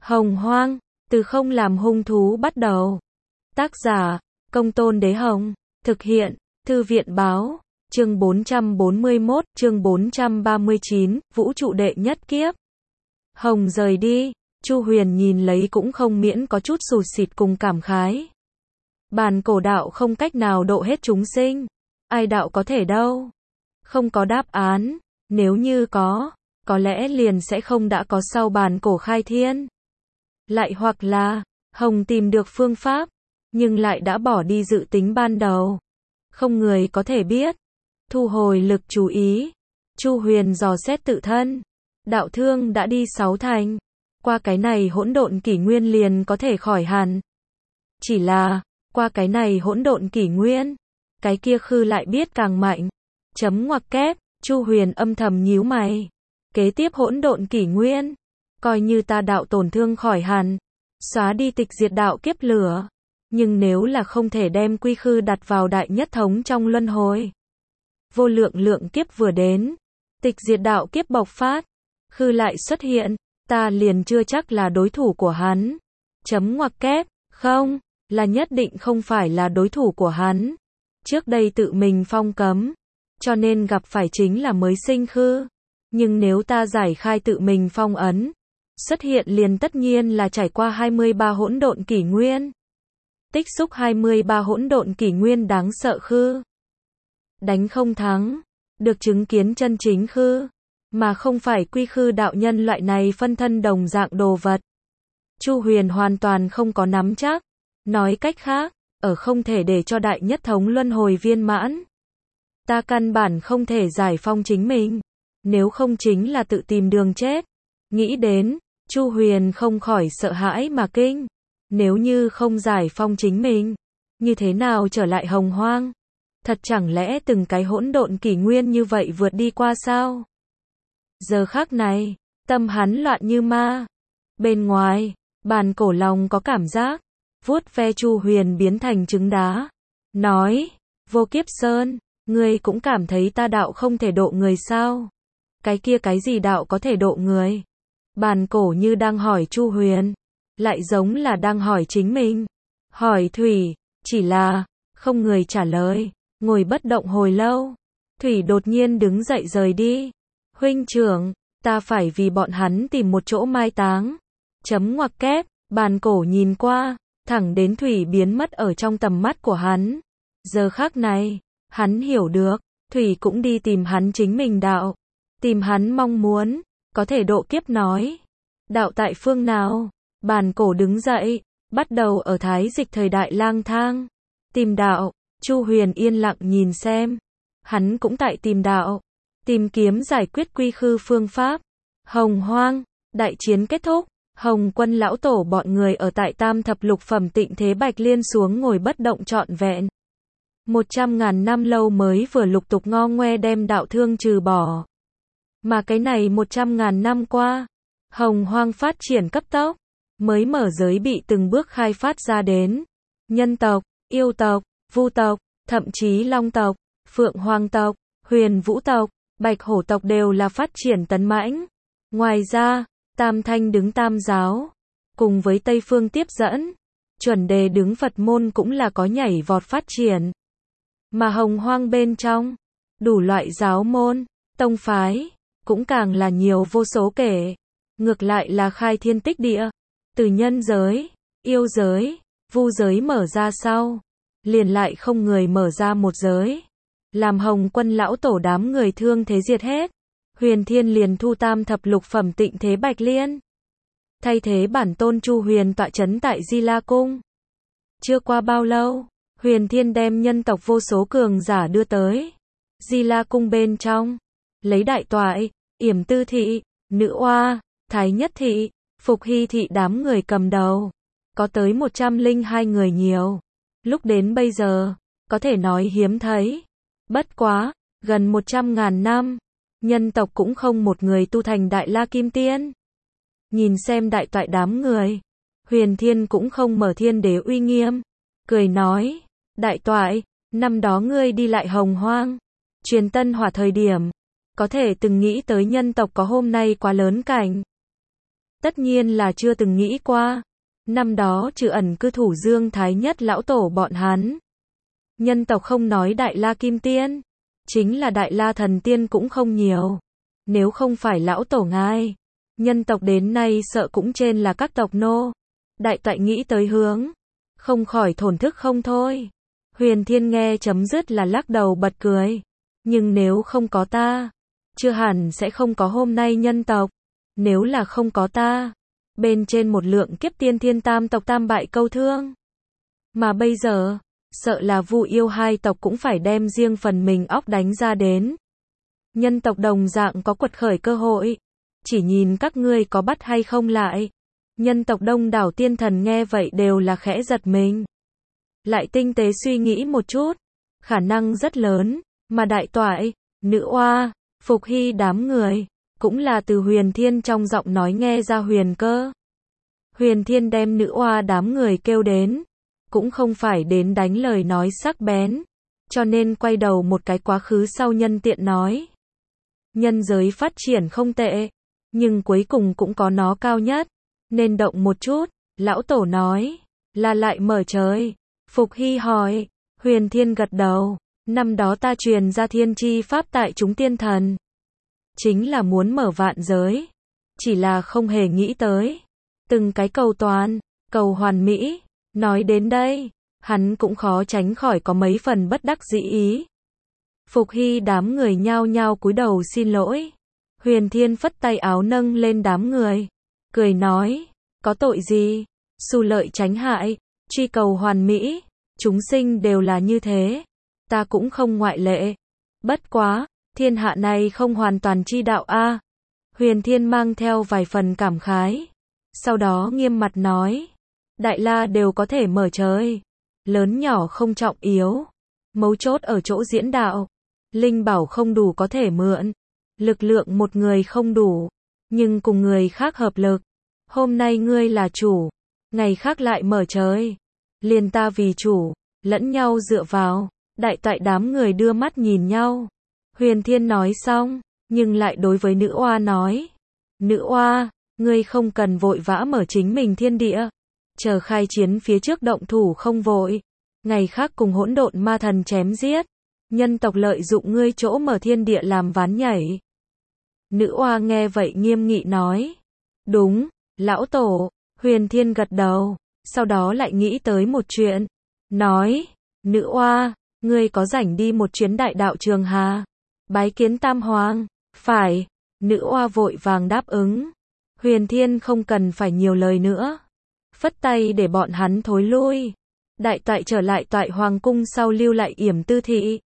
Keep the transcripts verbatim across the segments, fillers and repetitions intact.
Hồng Hoang, từ không làm hung thú bắt đầu. Tác giả, Công Tôn Đế Hồng. Thực hiện, Thư viện Báo. Chương bốn trăm bốn mươi mốt, chương bốn trăm ba mươi chín, vũ trụ đệ nhất kiếp. Hồng rời đi, Chu Huyền nhìn lấy cũng không miễn có chút sụt sịt cùng cảm khái. Bàn cổ đạo không cách nào độ hết chúng sinh. Ai đạo có thể đâu. Không có đáp án, nếu như có, có lẽ liền sẽ không đã có sau bàn cổ khai thiên. Lại hoặc là, Hồng tìm được phương pháp, nhưng lại đã bỏ đi dự tính ban đầu. Không người có thể biết. Thu hồi lực chú ý, Chu Huyền dò xét tự thân. Đạo thương đã đi sáu thành. Qua cái này hỗn độn kỷ nguyên liền có thể khỏi hẳn. Chỉ là, qua cái này hỗn độn kỷ nguyên, cái kia khư lại biết càng mạnh. Chấm ngoặc kép, Chu Huyền âm thầm nhíu mày. Kế tiếp hỗn độn kỷ nguyên, coi như ta đạo tổn thương khỏi hẳn, xóa đi tịch diệt đạo kiếp lửa. Nhưng nếu là không thể đem quy khư đặt vào đại nhất thống trong luân hồi. Vô lượng lượng kiếp vừa đến, tịch diệt đạo kiếp bộc phát, khư lại xuất hiện, ta liền chưa chắc là đối thủ của hắn. Chấm ngoặc kép, không, là nhất định không phải là đối thủ của hắn. Trước đây tự mình phong cấm, cho nên gặp phải chính là mới sinh khư. Nhưng nếu ta giải khai tự mình phong ấn, xuất hiện liền tất nhiên là trải qua hai mươi ba hỗn độn kỷ nguyên. Tích xúc hai mươi ba hỗn độn kỷ nguyên đáng sợ khư. Đánh không thắng, được chứng kiến chân chính khư, mà không phải quy khư đạo nhân loại này phân thân đồng dạng đồ vật. Chu Huyền hoàn toàn không có nắm chắc. Nói cách khác, ở không thể để cho đại nhất thống luân hồi viên mãn. Ta căn bản không thể giải phong chính mình, nếu không chính là tự tìm đường chết. Nghĩ đến, Chu Huyền không khỏi sợ hãi mà kinh. Nếu như không giải phong chính mình, như thế nào trở lại hồng hoang? Thật chẳng lẽ từng cái hỗn độn kỷ nguyên như vậy vượt đi qua sao? Giờ khắc này, tâm hắn loạn như ma. Bên ngoài, bàn cổ lòng có cảm giác, vuốt ve Chu Huyền biến thành trứng đá. Nói, Vô Kiếp Sơn, ngươi cũng cảm thấy ta đạo không thể độ người sao? Cái kia cái gì đạo có thể độ người? Bàn cổ như đang hỏi Chu Huyền, lại giống là đang hỏi chính mình. Hỏi Thủy, chỉ là, không người trả lời, ngồi bất động hồi lâu. Thủy đột nhiên đứng dậy rời đi. Huynh trưởng, ta phải vì bọn hắn tìm một chỗ mai táng. Chấm ngoặc kép, bàn cổ nhìn qua, thẳng đến Thủy biến mất ở trong tầm mắt của hắn. Giờ khắc này, hắn hiểu được, Thủy cũng đi tìm hắn chính mình đạo. Tìm hắn mong muốn, có thể độ kiếp nói. Đạo tại phương nào? Bàn cổ đứng dậy, bắt đầu ở thái dịch thời đại lang thang. Tìm đạo, Chu Huyền yên lặng nhìn xem. Hắn cũng tại tìm đạo. Tìm kiếm giải quyết quy khư phương pháp. Hồng Hoang, đại chiến kết thúc. Hồng Quân lão tổ bọn người ở tại tam thập lục phẩm tịnh thế Bạch Liên xuống ngồi bất động trọn vẹn. Một trăm ngàn năm lâu mới vừa lục tục ngo ngoe đem đạo thương trừ bỏ. Mà cái này một trăm ngàn năm qua, Hồng Hoang phát triển cấp tốc, mới mở giới bị từng bước khai phát ra đến. Nhân tộc, yêu tộc, vu tộc, thậm chí long tộc, phượng hoàng tộc, huyền vũ tộc, bạch hổ tộc đều là phát triển tấn mãnh. Ngoài ra, Tam Thanh đứng Tam giáo, cùng với Tây Phương tiếp dẫn, chuẩn đề đứng Phật môn cũng là có nhảy vọt phát triển. Mà Hồng Hoang bên trong, đủ loại giáo môn, tông phái, cũng càng là nhiều vô số kể. Ngược lại là khai thiên tích địa, từ nhân giới, yêu giới, vu giới mở ra sau, liền lại không người mở ra một giới. Làm Hồng Quân lão tổ đám người thương thế diệt hết. Huyền Thiên liền thu tam thập lục phẩm tịnh thế Bạch Liên. Thay thế bản tôn Chu Huyền tọa chấn tại Di La Cung. Chưa qua bao lâu, Huyền Thiên đem nhân tộc vô số cường giả đưa tới Di La Cung bên trong. Lấy đại toại, Yểm Tư Thị, Nữ Oa, Thái Nhất Thị, Phục Hy Thị đám người cầm đầu. Có tới một trăm lẻ hai người nhiều. Lúc đến bây giờ, có thể nói hiếm thấy. Bất quá, gần một trăm ngàn năm, nhân tộc cũng không một người tu thành Đại La Kim Tiên. Nhìn xem đại toại đám người, Huyền Thiên cũng không mở thiên đế uy nghiêm. Cười nói, đại toại, năm đó ngươi đi lại Hồng Hoang, truyền tân hỏa thời điểm, có thể từng nghĩ tới nhân tộc có hôm nay quá lớn cảnh. Tất nhiên là chưa từng nghĩ qua. Năm đó trừ ẩn cư thủ Dương Thái Nhất lão tổ bọn hắn. Nhân tộc không nói Đại La Kim Tiên. Chính là Đại La Thần Tiên cũng không nhiều. Nếu không phải lão tổ ngài. Nhân tộc đến nay sợ cũng trên là các tộc nô. Đại toại nghĩ tới hướng. Không khỏi thổn thức không thôi. Huyền Thiên nghe chấm dứt là lắc đầu bật cười. Nhưng nếu không có ta. Chưa hẳn sẽ không có hôm nay nhân tộc. Nếu là không có ta. Bên trên một lượng kiếp tiên thiên tam tộc tam bại câu thương. Mà bây giờ. Sợ là Vu Yêu hai tộc cũng phải đem riêng phần mình óc đánh ra đến. Nhân tộc đồng dạng có quật khởi cơ hội. Chỉ nhìn các ngươi có bắt hay không lại. Nhân tộc đông đảo tiên thần nghe vậy đều là khẽ giật mình. Lại tinh tế suy nghĩ một chút. Khả năng rất lớn. Mà đại toại, nữ oa, Phục Hy đám người. Cũng là từ Huyền Thiên trong giọng nói nghe ra huyền cơ. Huyền Thiên đem nữ oa đám người kêu đến. Cũng không phải đến đánh lời nói sắc bén. Cho nên quay đầu một cái quá khứ sau nhân tiện nói. Nhân giới phát triển không tệ. Nhưng cuối cùng cũng có nó cao nhất. Nên động một chút. Lão tổ nói. Là lại mở trời. Phục Hy hỏi. Huyền Thiên gật đầu. Năm đó ta truyền ra thiên chi pháp tại chúng tiên thần. Chính là muốn mở vạn giới. Chỉ là không hề nghĩ tới. Từng cái cầu toàn. Cầu hoàn mỹ. Nói đến đây. Hắn cũng khó tránh khỏi có mấy phần bất đắc dĩ ý. Phục Hy đám người nhao nhao cúi đầu xin lỗi. Huyền Thiên phất tay áo nâng lên đám người. Cười nói. Có tội gì? Xù lợi tránh hại. Truy cầu hoàn mỹ. Chúng sinh đều là như thế. Ta cũng không ngoại lệ. Bất quá. Thiên hạ này không hoàn toàn chi đạo a. À. Huyền Thiên mang theo vài phần cảm khái. Sau đó nghiêm mặt nói. Đại La đều có thể mở trời. Lớn nhỏ không trọng yếu. Mấu chốt ở chỗ diễn đạo. Linh bảo không đủ có thể mượn. Lực lượng một người không đủ. Nhưng cùng người khác hợp lực. Hôm nay ngươi là chủ. Ngày khác lại mở trời. Liền ta vì chủ. Lẫn nhau dựa vào. Đại toại đám người đưa mắt nhìn nhau. Huyền Thiên nói xong. Nhưng lại đối với nữ oa nói. Nữ oa. Ngươi không cần vội vã mở chính mình thiên địa. Chờ khai chiến phía trước động thủ không vội. Ngày khác cùng hỗn độn ma thần chém giết. Nhân tộc lợi dụng ngươi chỗ mở thiên địa làm ván nhảy. Nữ oa nghe vậy nghiêm nghị nói. Đúng, lão tổ. Huyền Thiên gật đầu. Sau đó lại nghĩ tới một chuyện. Nói. Nữ oa, ngươi có rảnh đi một chuyến đại đạo Trường Hà. Bái kiến Tam Hoàng. Phải. Nữ oa vội vàng đáp ứng. Huyền Thiên không cần phải nhiều lời nữa. Phất tay để bọn hắn thối lui. Đại toại trở lại toại hoàng cung sau lưu lại Yểm Tư Thị.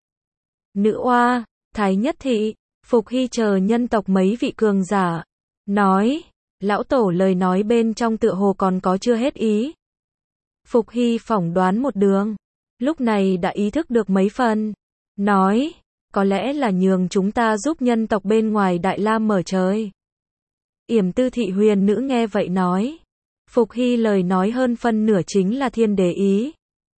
Nữ oa, Thái Nhất Thị, Phục Hy chờ nhân tộc mấy vị cường giả. Nói, lão tổ lời nói bên trong tựa hồ còn có chưa hết ý. Phục Hy phỏng đoán một đường. Lúc này đã ý thức được mấy phần. Nói, có lẽ là nhường chúng ta giúp nhân tộc bên ngoài Đại La mở trời. Yểm Tư Thị huyền nữ nghe vậy nói. Phục Hy lời nói hơn phân nửa chính là thiên đế ý.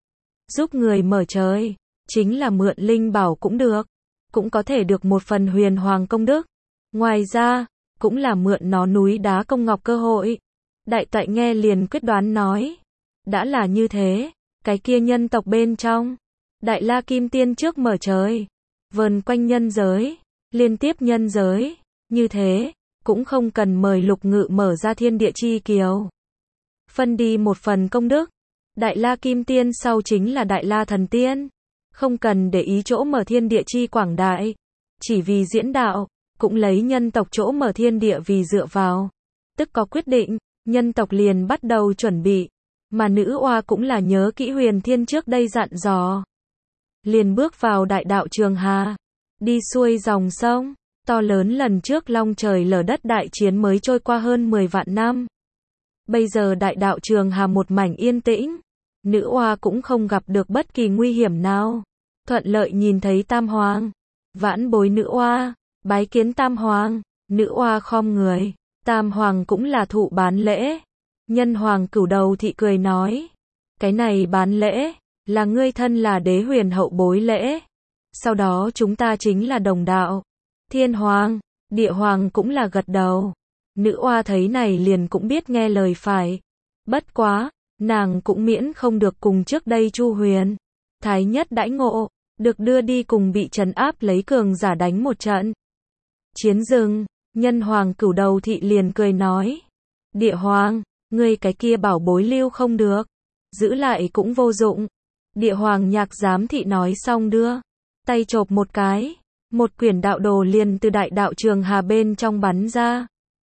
Giúp người mở trời. Chính là mượn linh bảo cũng được. Cũng có thể được một phần huyền hoàng công đức. Ngoài ra, cũng là mượn nó núi đá công ngọc cơ hội. Đại toại nghe liền quyết đoán nói. Đã là như thế. Cái kia nhân tộc bên trong. Đại La Kim Tiên trước mở trời. Vờn quanh nhân giới. Liên tiếp nhân giới. Như thế. Cũng không cần mời lục ngự mở ra thiên địa chi kiều. Phân đi một phần công đức. Đại La Kim Tiên sau chính là Đại La Thần Tiên. Không cần để ý chỗ mở thiên địa chi quảng đại. Chỉ vì diễn đạo. Cũng lấy nhân tộc chỗ mở thiên địa vì dựa vào. Tức có quyết định. Nhân tộc liền bắt đầu chuẩn bị. Mà nữ oa cũng là nhớ kỹ Huyền Thiên trước đây dặn dò. Liền bước vào đại đạo Trường Hà. Đi xuôi dòng sông. To lớn lần trước long trời lở đất đại chiến mới trôi qua hơn mười vạn năm. Bây giờ đại đạo Trường Hà một mảnh yên tĩnh. Nữ oa cũng không gặp được bất kỳ nguy hiểm nào. Thuận lợi nhìn thấy Tam Hoàng. Vãn bối nữ oa. Bái kiến Tam Hoàng. Nữ oa khom người. Tam Hoàng cũng là thụ bán lễ. Nhân Hoàng Cửu Đầu Thị cười nói. Cái này bán lễ. Là ngươi thân là đế huyền hậu bối lễ. Sau đó chúng ta chính là đồng đạo. Thiên Hoàng. Địa Hoàng cũng là gật đầu. Nữ oa thấy này liền cũng biết nghe lời phải. Bất quá, nàng cũng miễn không được cùng trước đây Chu Huyền. Thái nhất đãi ngộ, được đưa đi cùng bị trấn áp lấy cường giả đánh một trận. Chiến rừng, nhân hoàng cửu đầu thị liền cười nói. Địa hoàng, ngươi cái kia bảo bối lưu không được. Giữ lại cũng vô dụng. Địa hoàng nhạc giám thị nói xong đưa. Tay chộp một cái. Một quyển đạo đồ liền từ đại đạo trường hà bên trong bắn ra.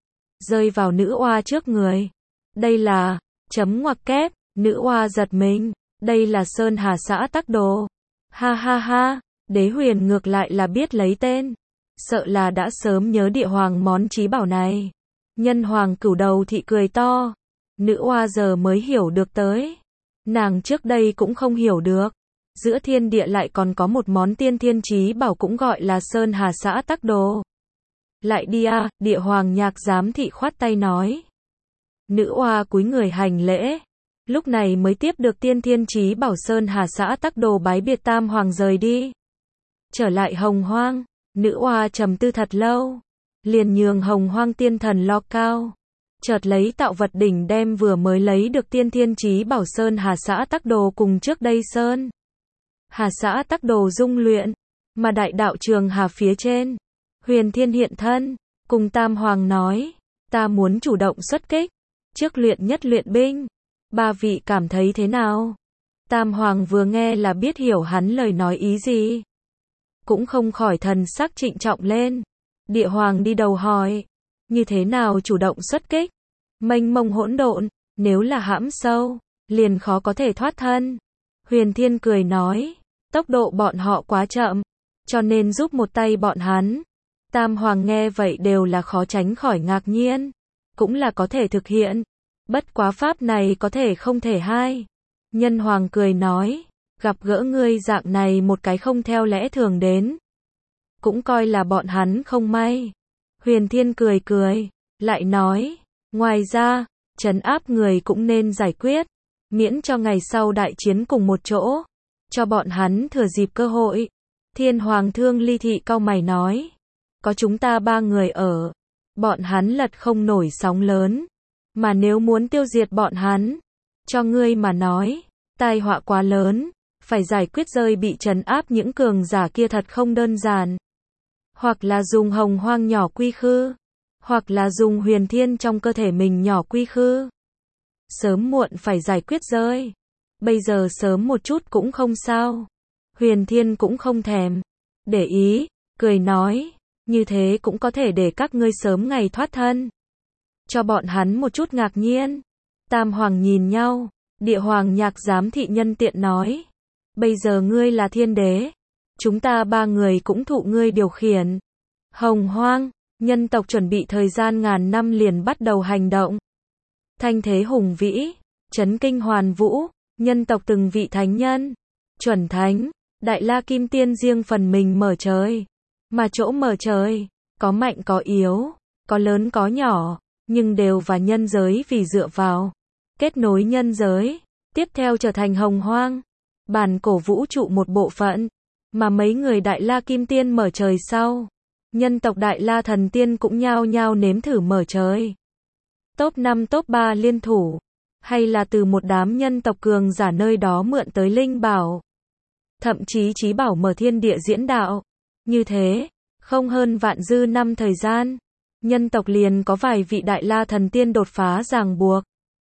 Rơi vào nữ oa trước người. Đây là, chấm ngoặc kép, nữ oa giật mình. Đây là Sơn Hà xã tắc đồ. Ha ha ha, đế huyền ngược lại là biết lấy tên. Sợ là đã sớm nhớ địa hoàng món trí bảo này. Nhân hoàng cửu đầu thị cười to. Nữ oa giờ mới hiểu được tới. Nàng trước đây cũng không hiểu được. Giữa thiên địa lại còn có một món tiên thiên trí bảo cũng gọi là Sơn Hà xã tắc đồ. Lại đi à, địa hoàng nhạc giám thị khoát tay nói. Nữ oa cúi người hành lễ. Lúc này mới tiếp được tiên thiên trí bảo Sơn Hà xã tắc đồ bái biệt tam hoàng rời đi. Trở lại hồng hoang, nữ oa trầm tư thật lâu. Liền nhường hồng hoang tiên thần lo cao. Chợt lấy tạo vật đỉnh đem vừa mới lấy được tiên thiên trí bảo Sơn Hà xã tắc đồ cùng trước đây Sơn Hà xã tắc đồ dung luyện. Mà đại đạo trường hà phía trên. Huyền Thiên hiện thân, cùng tam hoàng nói. Ta muốn chủ động xuất kích. Trước luyện nhất luyện binh. Ba vị cảm thấy thế nào? Tam hoàng vừa nghe là biết hiểu hắn lời nói ý gì. Cũng không khỏi thần sắc trịnh trọng lên. Địa hoàng đi đầu hỏi. Như thế nào chủ động xuất kích? Mênh mông hỗn độn, nếu là hãm sâu, liền khó có thể thoát thân. Huyền Thiên cười nói. Tốc độ bọn họ quá chậm, cho nên giúp một tay bọn hắn. Tam hoàng nghe vậy đều là khó tránh khỏi ngạc nhiên. Cũng là có thể thực hiện. Bất quá pháp này có thể không thể hai. Nhân hoàng cười nói. Gặp gỡ ngươi dạng này một cái không theo lẽ thường đến. Cũng coi là bọn hắn không may. Huyền Thiên cười cười. Lại nói. Ngoài ra, trấn áp người cũng nên giải quyết. Miễn cho ngày sau đại chiến cùng một chỗ. Cho bọn hắn thừa dịp cơ hội. Thiên hoàng Thương Ly Thị cau mày nói. Có chúng ta ba người ở. Bọn hắn lật không nổi sóng lớn. Mà nếu muốn tiêu diệt bọn hắn. Cho ngươi mà nói. Tai họa quá lớn. Phải giải quyết rơi bị trấn áp những cường giả kia thật không đơn giản. Hoặc là dùng hồng hoang nhỏ quy khư. Hoặc là dùng Huyền Thiên trong cơ thể mình nhỏ quy khư. Sớm muộn phải giải quyết rơi. Bây giờ sớm một chút cũng không sao. Huyền Thiên cũng không thèm để ý, cười nói. Như thế cũng có thể để các ngươi sớm ngày thoát thân. Cho bọn hắn một chút ngạc nhiên. Tam hoàng nhìn nhau. Địa hoàng nhạc giám thị nhân tiện nói. Bây giờ ngươi là thiên đế. Chúng ta ba người cũng thụ ngươi điều khiển. Hồng hoang, nhân tộc chuẩn bị thời gian ngàn năm liền bắt đầu hành động. Thanh thế hùng vĩ, chấn kinh hoàn vũ, nhân tộc từng vị thánh nhân, chuẩn thánh, đại la kim tiên riêng phần mình mở trời. Mà chỗ mở trời, có mạnh có yếu, có lớn có nhỏ, nhưng đều và nhân giới vì dựa vào. Kết nối nhân giới, tiếp theo trở thành hồng hoang. Bản cổ vũ trụ một bộ phận, mà mấy người đại la kim tiên mở trời sau. Nhân tộc đại la thần tiên cũng nhao nhao nếm thử mở trời. Top năm top ba liên thủ. Hay là từ một đám nhân tộc cường giả nơi đó mượn tới linh bảo. Thậm chí trí bảo mở thiên địa diễn đạo. Như thế, không hơn vạn dư năm thời gian. Nhân tộc liền có vài vị đại la thần tiên đột phá ràng buộc.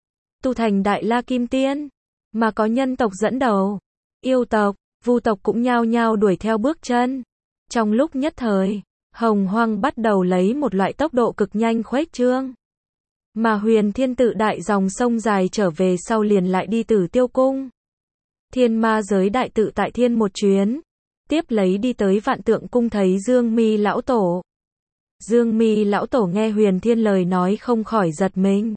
Tu thành đại la kim tiên. Mà có nhân tộc dẫn đầu. Yêu tộc, vu tộc cũng nhao nhao đuổi theo bước chân. Trong lúc nhất thời, hồng hoang bắt đầu lấy một loại tốc độ cực nhanh khuếch trương. Mà Huyền Thiên tự đại dòng sông dài trở về sau liền lại đi Tử Tiêu Cung. Thiên ma giới đại tự tại thiên một chuyến. Tiếp lấy đi tới Vạn Tượng Cung thấy Dương Mi lão tổ. Dương Mi lão tổ nghe Huyền Thiên lời nói không khỏi giật mình.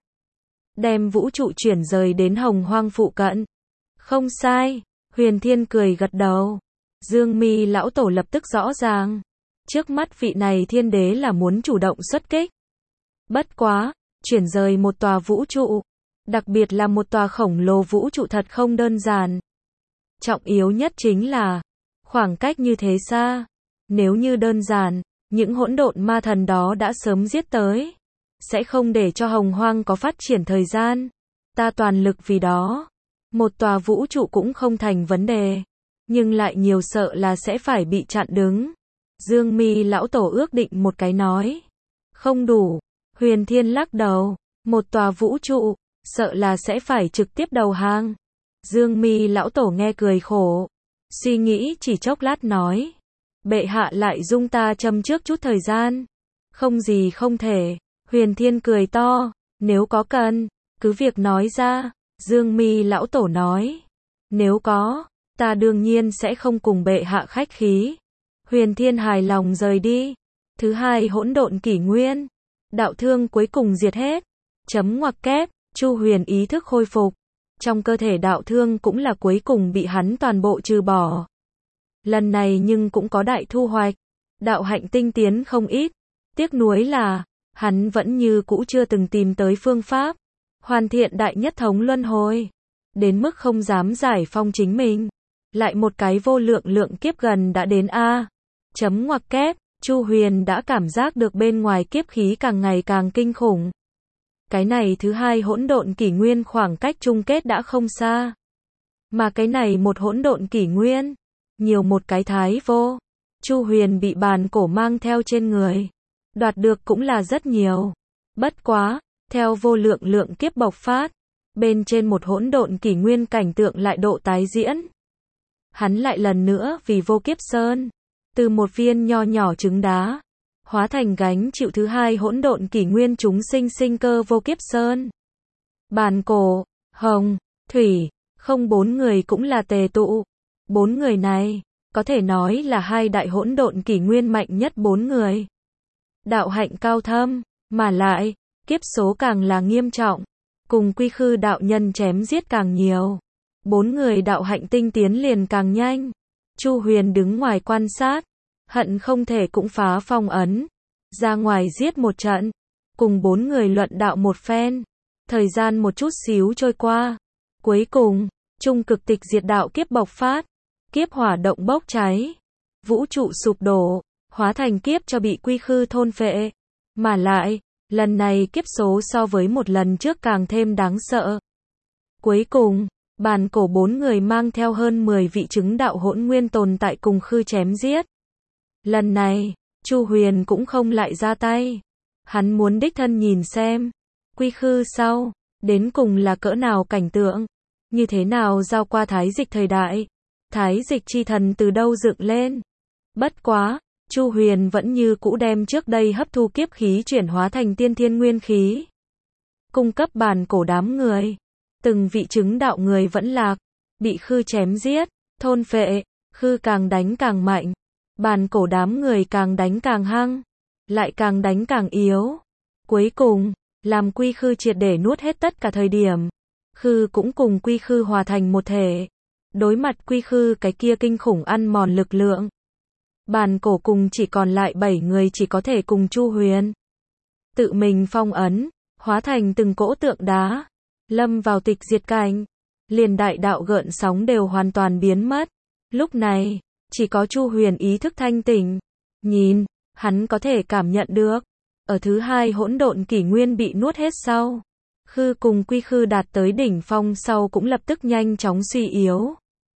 Đem vũ trụ chuyển rời đến hồng hoang phụ cận. Không sai, Huyền Thiên cười gật đầu. Dương Mi lão tổ lập tức rõ ràng. Trước mắt vị này thiên đế là muốn chủ động xuất kích. Bất quá, chuyển rời một tòa vũ trụ, đặc biệt là một tòa khổng lồ vũ trụ thật không đơn giản. Trọng yếu nhất chính là, khoảng cách như thế xa. Nếu như đơn giản, những hỗn độn ma thần đó đã sớm giết tới. sẽ không để cho hồng hoang có phát triển thời gian. Ta toàn lực vì đó. Một tòa vũ trụ cũng không thành vấn đề. Nhưng lại nhiều sợ là sẽ phải bị chặn đứng. Dương Mi lão tổ ước định một cái nói. Không đủ. Huyền Thiên lắc đầu. Một tòa vũ trụ, sợ là sẽ phải trực tiếp đầu hàng. Dương Mi lão tổ nghe cười khổ. Suy nghĩ chỉ chốc lát nói. Bệ hạ lại dung ta châm trước chút thời gian. Không gì không thể. Huyền Thiên cười to. Nếu có cần, cứ việc nói ra. Dương Mi lão tổ nói. Nếu có, ta đương nhiên sẽ không cùng bệ hạ khách khí. Huyền Thiên hài lòng rời đi. Thứ hai hỗn độn kỷ nguyên. Đạo thương cuối cùng diệt hết. Chấm ngoặc kép, Chu Huyền ý thức khôi phục. Trong cơ thể đạo thương cũng là cuối cùng bị hắn toàn bộ trừ bỏ. Lần này nhưng cũng có đại thu hoạch. Đạo hạnh tinh tiến không ít. Tiếc nuối là, hắn vẫn như cũ chưa từng tìm tới phương pháp. Hoàn thiện đại nhất thống luân hồi. Đến mức không dám giải phong chính mình. Lại một cái vô lượng lượng kiếp gần đã đến A. Chấm ngoặc kép, Chu Huyền đã cảm giác được bên ngoài kiếp khí càng ngày càng kinh khủng. Cái này thứ hai hỗn độn kỷ nguyên khoảng cách chung kết đã không xa. Mà cái này một hỗn độn kỷ nguyên, nhiều một cái thái vô. Chu Huyền bị bàn cổ mang theo trên người. Đoạt được cũng là rất nhiều. Bất quá, theo vô lượng lượng kiếp bộc phát, bên trên một hỗn độn kỷ nguyên cảnh tượng lại độ tái diễn. Hắn lại lần nữa vì vô kiếp sơn, từ một viên nho nhỏ trứng đá, hóa thành gánh chịu thứ hai hỗn độn kỷ nguyên chúng sinh sinh cơ vô kiếp sơn. Bàn cổ, hồng, thủy, không bốn người cũng là tề tụ. Bốn người này, có thể nói là hai đại hỗn độn kỷ nguyên mạnh nhất bốn người. Đạo hạnh cao thâm, mà lại, kiếp số càng là nghiêm trọng. Cùng quy khư đạo nhân chém giết càng nhiều. Bốn người đạo hạnh tinh tiến liền càng nhanh. Chu Huyền đứng ngoài quan sát. Hận không thể cũng phá phong ấn. Ra ngoài giết một trận. Cùng bốn người luận đạo một phen. Thời gian một chút xíu trôi qua. Cuối cùng, trung cực tịch diệt đạo kiếp bộc phát. Kiếp hỏa động bốc cháy. Vũ trụ sụp đổ. Hóa thành kiếp cho bị quy khư thôn phệ. Mà lại, lần này kiếp số so với một lần trước càng thêm đáng sợ. Cuối cùng, bàn cổ bốn người mang theo hơn mười vị chứng đạo hỗn nguyên tồn tại cùng khư chém giết. Lần này, Chu Huyền cũng không lại ra tay. Hắn muốn đích thân nhìn xem. Quy khư sau, đến cùng là cỡ nào cảnh tượng. Như thế nào giao qua thái dịch thời đại. Thái dịch chi thần từ đâu dựng lên. Bất quá, Chu Huyền vẫn như cũ đem trước đây hấp thu kiếp khí chuyển hóa thành tiên thiên nguyên khí. Cung cấp bàn cổ đám người. Từng vị chứng đạo người vẫn lạc. Bị khư chém giết, thôn phệ, khư càng đánh càng mạnh. Bàn cổ đám người càng đánh càng hăng. Lại càng đánh càng yếu. Cuối cùng, làm quy khư triệt để nuốt hết tất cả thời điểm. Khư cũng cùng quy khư hòa thành một thể. Đối mặt quy khư cái kia kinh khủng ăn mòn lực lượng. Bàn cổ cùng chỉ còn lại bảy người chỉ có thể cùng Chu Huyền. Tự mình phong ấn, hóa thành từng cỗ tượng đá. Lâm vào tịch diệt cảnh. Liền đại đạo gợn sóng đều hoàn toàn biến mất. Lúc này, chỉ có Chu Huyền ý thức thanh tỉnh. Nhìn, hắn có thể cảm nhận được. Ở thứ hai hỗn độn kỷ nguyên bị nuốt hết sau. Khư cùng quy khư đạt tới đỉnh phong sau cũng lập tức nhanh chóng suy yếu.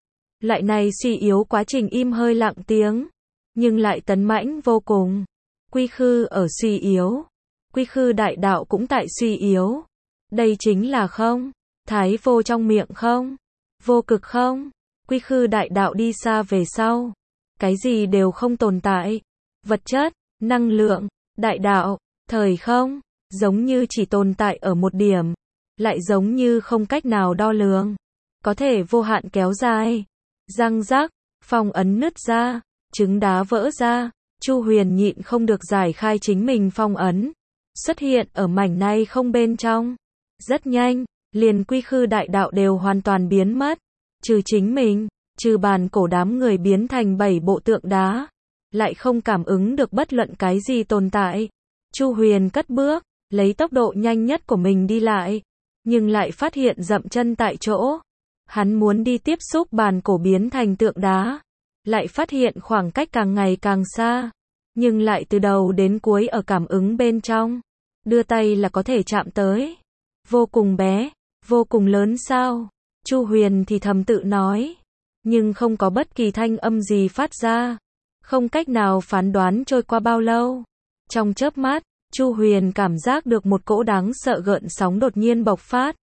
Lại này suy yếu quá trình im hơi lặng tiếng. Nhưng lại tấn mãnh vô cùng. Quy khư ở suy yếu. Quy khư đại đạo cũng tại suy yếu. Đây chính là không. Thái vô trong miệng không. Vô cực không. Quy khư đại đạo đi xa về sau. Cái gì đều không tồn tại. Vật chất, năng lượng, đại đạo, thời không. Giống như chỉ tồn tại ở một điểm. Lại giống như không cách nào đo lường. Có thể vô hạn kéo dài. Răng rác, phong ấn nứt ra. Trứng đá vỡ ra, Chu Huyền nhịn không được giải khai chính mình phong ấn. Xuất hiện ở mảnh này không bên trong. Rất nhanh, liền quy khư đại đạo đều hoàn toàn biến mất. Trừ chính mình, trừ bàn cổ đám người biến thành bảy bộ tượng đá. Lại không cảm ứng được bất luận cái gì tồn tại. Chu Huyền cất bước, lấy tốc độ nhanh nhất của mình đi lại. Nhưng lại phát hiện dậm chân tại chỗ. Hắn muốn đi tiếp xúc bàn cổ biến thành tượng đá. Lại phát hiện khoảng cách càng ngày càng xa. Nhưng lại từ đầu đến cuối ở cảm ứng bên trong. đưa tay là có thể chạm tới. Vô cùng bé, vô cùng lớn sao? Chu Huyền thì thầm tự nói, nhưng không có bất kỳ thanh âm gì phát ra, không cách nào phán đoán trôi qua bao lâu. Trong chớp mắt, Chu Huyền cảm giác được một cỗ đáng sợ gợn sóng đột nhiên bộc phát.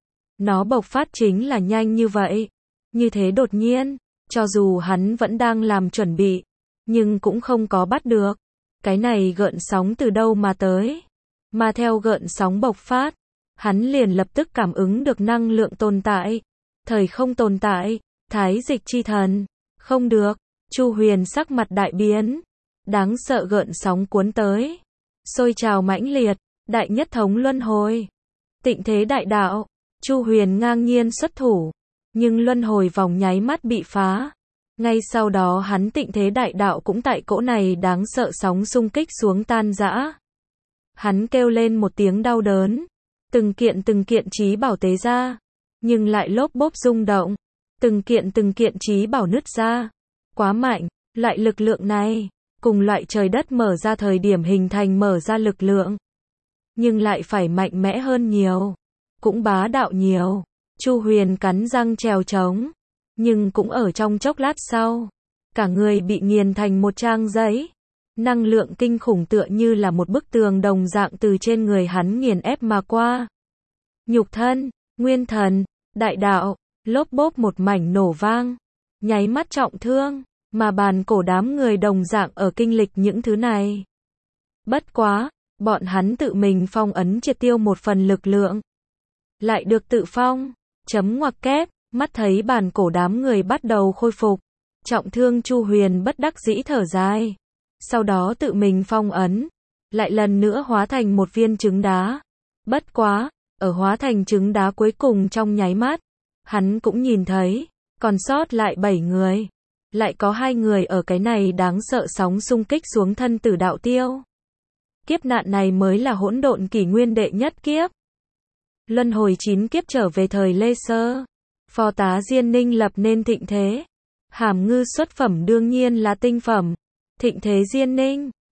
Nó bộc phát chính là nhanh như vậy, như thế đột nhiên, cho dù hắn vẫn đang làm chuẩn bị, nhưng cũng không có bắt được. Cái này gợn sóng từ đâu mà tới? Mà theo gợn sóng bộc phát, hắn liền lập tức cảm ứng được năng lượng tồn tại, thời không tồn tại, thái dịch chi thần. Không được, Chu Huyền sắc mặt đại biến, đáng sợ gợn sóng cuốn tới, sôi trào mãnh liệt, đại nhất thống luân hồi, tịnh thế đại đạo. Chu Huyền ngang nhiên xuất thủ, nhưng luân hồi vòng nháy mắt bị phá. Ngay sau đó hắn tịnh thế đại đạo cũng tại cỗ này đáng sợ sóng xung kích xuống tan rã. Hắn kêu lên một tiếng đau đớn, từng kiện từng kiện chí bảo tế ra, nhưng lại lốp bốp rung động, từng kiện từng kiện chí bảo nứt ra. Quá mạnh, loại lực lượng này, cùng loại trời đất mở ra thời điểm hình thành mở ra lực lượng, nhưng lại phải mạnh mẽ hơn nhiều, cũng bá đạo nhiều. Chu Huyền cắn răng trèo trống, nhưng cũng ở trong chốc lát sau, cả người bị nghiền thành một trang giấy. Năng lượng kinh khủng tựa như là một bức tường đồng dạng từ trên người hắn nghiền ép mà qua. Nhục thân, nguyên thần, đại đạo, lốp bốp một mảnh nổ vang, nháy mắt trọng thương, mà bàn cổ đám người đồng dạng ở kinh lịch những thứ này. Bất quá, bọn hắn tự mình phong ấn triệt tiêu một phần lực lượng, lại được tự phong, chấm ngoặc kép, mắt thấy bàn cổ đám người bắt đầu khôi phục, trọng thương Chu Huyền bất đắc dĩ thở dài, sau đó tự mình phong ấn, lại lần nữa hóa thành một viên trứng đá. Bất quá, ở hóa thành trứng đá cuối cùng trong nháy mắt, hắn cũng nhìn thấy, còn sót lại bảy người, lại có hai người ở cái này đáng sợ sóng xung kích xuống thân tử đạo tiêu. Kiếp nạn này mới là hỗn độn kỷ nguyên đệ nhất kiếp. Luân hồi chín kiếp trở về thời Lê Sơ, phó tá Diên Ninh lập nên thịnh thế. Hàm Ngư xuất phẩm đương nhiên là tinh phẩm. Thịnh thế Diên Ninh,